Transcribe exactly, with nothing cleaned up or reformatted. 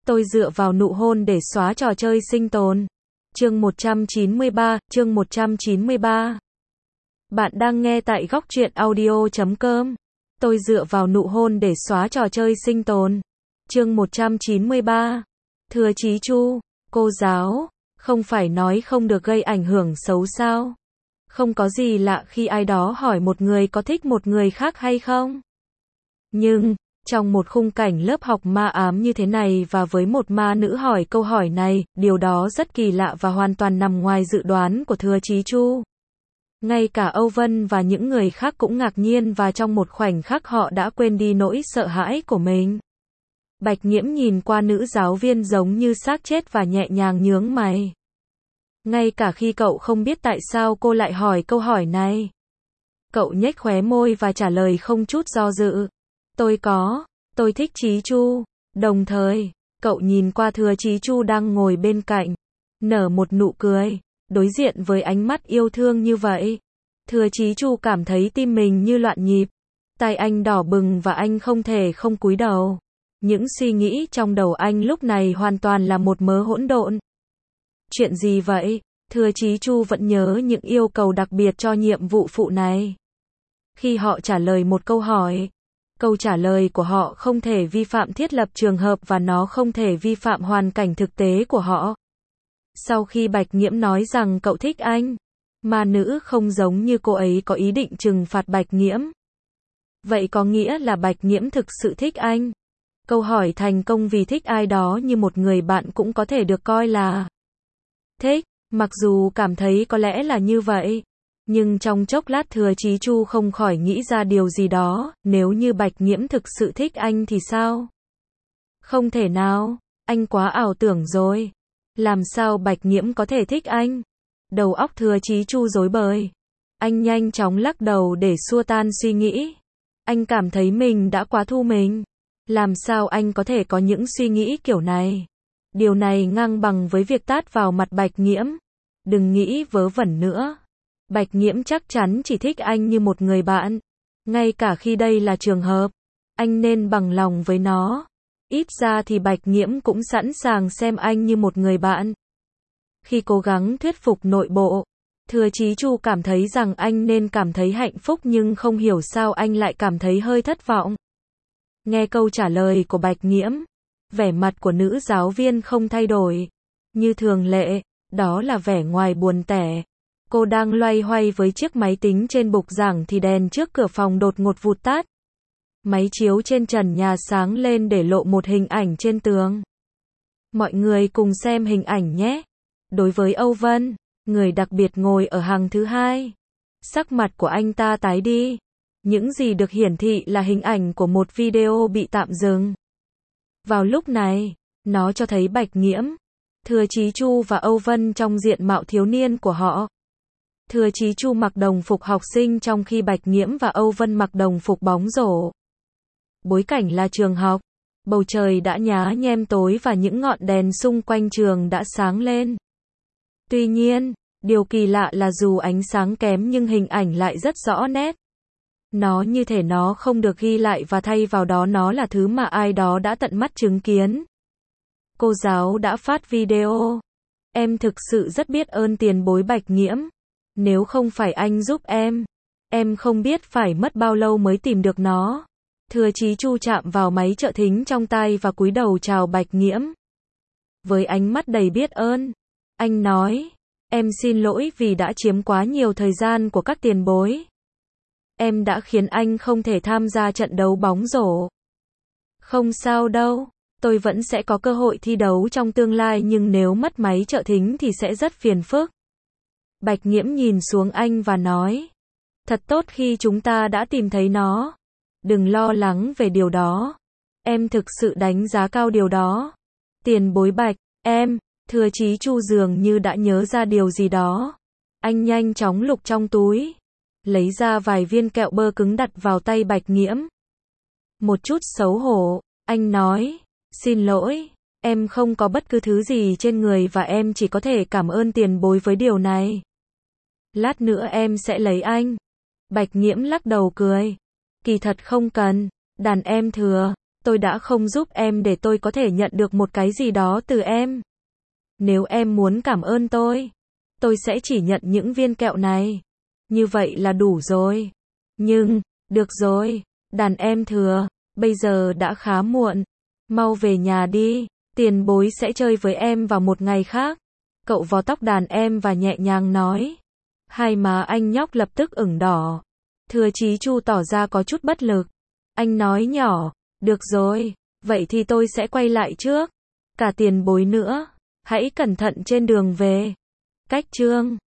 Tôi dựa vào nụ hôn để xóa trò chơi sinh tồn. Chương một trăm chín mươi ba, chương một trăm chín mươi ba. Bạn đang nghe tại góc truyện audio chấm com. Tôi dựa vào nụ hôn để xóa trò chơi sinh tồn. Chương một trăm chín mươi ba. Thưa Chí Chu, cô giáo, không phải nói không được gây ảnh hưởng xấu sao? Không có gì lạ khi ai đó hỏi một người có thích một người khác hay không? Nhưng, trong một khung cảnh lớp học ma ám như thế này và với một ma nữ hỏi câu hỏi này, điều đó rất kỳ lạ và hoàn toàn nằm ngoài dự đoán của Thừa Chí Chu. Ngay cả Âu Vân và những người khác cũng ngạc nhiên và trong một khoảnh khắc họ đã quên đi nỗi sợ hãi của mình. Bạch Nghiễm nhìn qua nữ giáo viên giống như xác chết và nhẹ nhàng nhướng mày. Ngay cả khi cậu không biết tại sao cô lại hỏi câu hỏi này. Cậu nhếch khóe môi và trả lời không chút do dự. Tôi có, tôi thích Chí Chu. Đồng thời, cậu nhìn qua Thừa Chí Chu đang ngồi bên cạnh, nở một nụ cười, đối diện với ánh mắt yêu thương như vậy. Thừa Chí Chu cảm thấy tim mình như loạn nhịp, tai anh đỏ bừng và anh không thể không cúi đầu. Những suy nghĩ trong đầu anh lúc này hoàn toàn là một mớ hỗn độn. Chuyện gì vậy? Thừa Chí Chu vẫn nhớ những yêu cầu đặc biệt cho nhiệm vụ phụ này. Khi họ trả lời một câu hỏi, câu trả lời của họ không thể vi phạm thiết lập trường hợp và nó không thể vi phạm hoàn cảnh thực tế của họ. Sau khi Bạch Nghiễm nói rằng cậu thích anh, ma nữ không giống như cô ấy có ý định trừng phạt Bạch Nghiễm. Vậy có nghĩa là Bạch Nghiễm thực sự thích anh? Câu hỏi thành công vì thích ai đó như một người bạn cũng có thể được coi là thích, mặc dù cảm thấy có lẽ là như vậy. Nhưng trong chốc lát Thừa Chí Chu không khỏi nghĩ ra điều gì đó, nếu như Bạch Nghiễm thực sự thích anh thì sao? Không thể nào, anh quá ảo tưởng rồi. Làm sao Bạch Nghiễm có thể thích anh? Đầu óc Thừa Chí Chu rối bời. Anh nhanh chóng lắc đầu để xua tan suy nghĩ. Anh cảm thấy mình đã quá thu mình. Làm sao anh có thể có những suy nghĩ kiểu này? Điều này ngang bằng với việc tát vào mặt Bạch Nghiễm. Đừng nghĩ vớ vẩn nữa. Bạch Nghiễm chắc chắn chỉ thích anh như một người bạn. Ngay cả khi đây là trường hợp, anh nên bằng lòng với nó. Ít ra thì Bạch Nghiễm cũng sẵn sàng xem anh như một người bạn. Khi cố gắng thuyết phục nội bộ, Thừa Chí Chu cảm thấy rằng anh nên cảm thấy hạnh phúc nhưng không hiểu sao anh lại cảm thấy hơi thất vọng. Nghe câu trả lời của Bạch Nghiễm, vẻ mặt của nữ giáo viên không thay đổi. Như thường lệ, đó là vẻ ngoài buồn tẻ. Cô đang loay hoay với chiếc máy tính trên bục giảng thì đèn trước cửa phòng đột ngột vụt tắt. Máy chiếu trên trần nhà sáng lên để lộ một hình ảnh trên tường. Mọi người cùng xem hình ảnh nhé. Đối với Âu Vân, người đặc biệt ngồi ở hàng thứ hai, sắc mặt của anh ta tái đi. Những gì được hiển thị là hình ảnh của một video bị tạm dừng. Vào lúc này, nó cho thấy Bạch Nghiễm, Thừa Chí Chu và Âu Vân trong diện mạo thiếu niên của họ. Thừa Chí Chu mặc đồng phục học sinh trong khi Bạch Nghiễm và Âu Vân mặc đồng phục bóng rổ. Bối cảnh là trường học. Bầu trời đã nhá nhem tối và những ngọn đèn xung quanh trường đã sáng lên. Tuy nhiên, điều kỳ lạ là dù ánh sáng kém nhưng hình ảnh lại rất rõ nét. Nó như thể nó không được ghi lại và thay vào đó nó là thứ mà ai đó đã tận mắt chứng kiến. Cô giáo đã phát video. Em thực sự rất biết ơn tiền bối Bạch Nghiễm. Nếu không phải anh giúp em, em không biết phải mất bao lâu mới tìm được nó. Thừa Chí Chu chạm vào máy trợ thính trong tay và cúi đầu chào Bạch Nghiễm. Với ánh mắt đầy biết ơn, anh nói, em xin lỗi vì đã chiếm quá nhiều thời gian của các tiền bối. Em đã khiến anh không thể tham gia trận đấu bóng rổ. Không sao đâu, tôi vẫn sẽ có cơ hội thi đấu trong tương lai nhưng nếu mất máy trợ thính thì sẽ rất phiền phức. Bạch Nghiễm nhìn xuống anh và nói, thật tốt khi chúng ta đã tìm thấy nó. Đừng lo lắng về điều đó. Em thực sự đánh giá cao điều đó. Tiền bối Bạch, em, Thừa Chí Chu dường như đã nhớ ra điều gì đó. Anh nhanh chóng lục trong túi, lấy ra vài viên kẹo bơ cứng đặt vào tay Bạch Nghiễm. Một chút xấu hổ, anh nói, xin lỗi, em không có bất cứ thứ gì trên người và em chỉ có thể cảm ơn tiền bối với điều này. Lát nữa em sẽ lấy anh. Bạch Nghiễm lắc đầu cười. Kỳ thật không cần, đàn em Thừa, Tôi đã không giúp em để tôi có thể nhận được một cái gì đó từ em. Nếu em muốn cảm ơn tôi, tôi sẽ chỉ nhận những viên kẹo này. Như vậy là đủ rồi. Nhưng, được rồi, đàn em thừa, bây giờ đã khá muộn. Mau về nhà đi, tiền bối sẽ chơi với em vào một ngày khác. Cậu vò tóc đàn em và nhẹ nhàng nói. Hai má anh nhóc lập tức ửng đỏ. Thừa Chí Chu tỏ ra có chút bất lực. Anh nói nhỏ, được rồi, vậy thì tôi sẽ quay lại trước. Cả tiền bối nữa, hãy cẩn thận trên đường về. Cách chương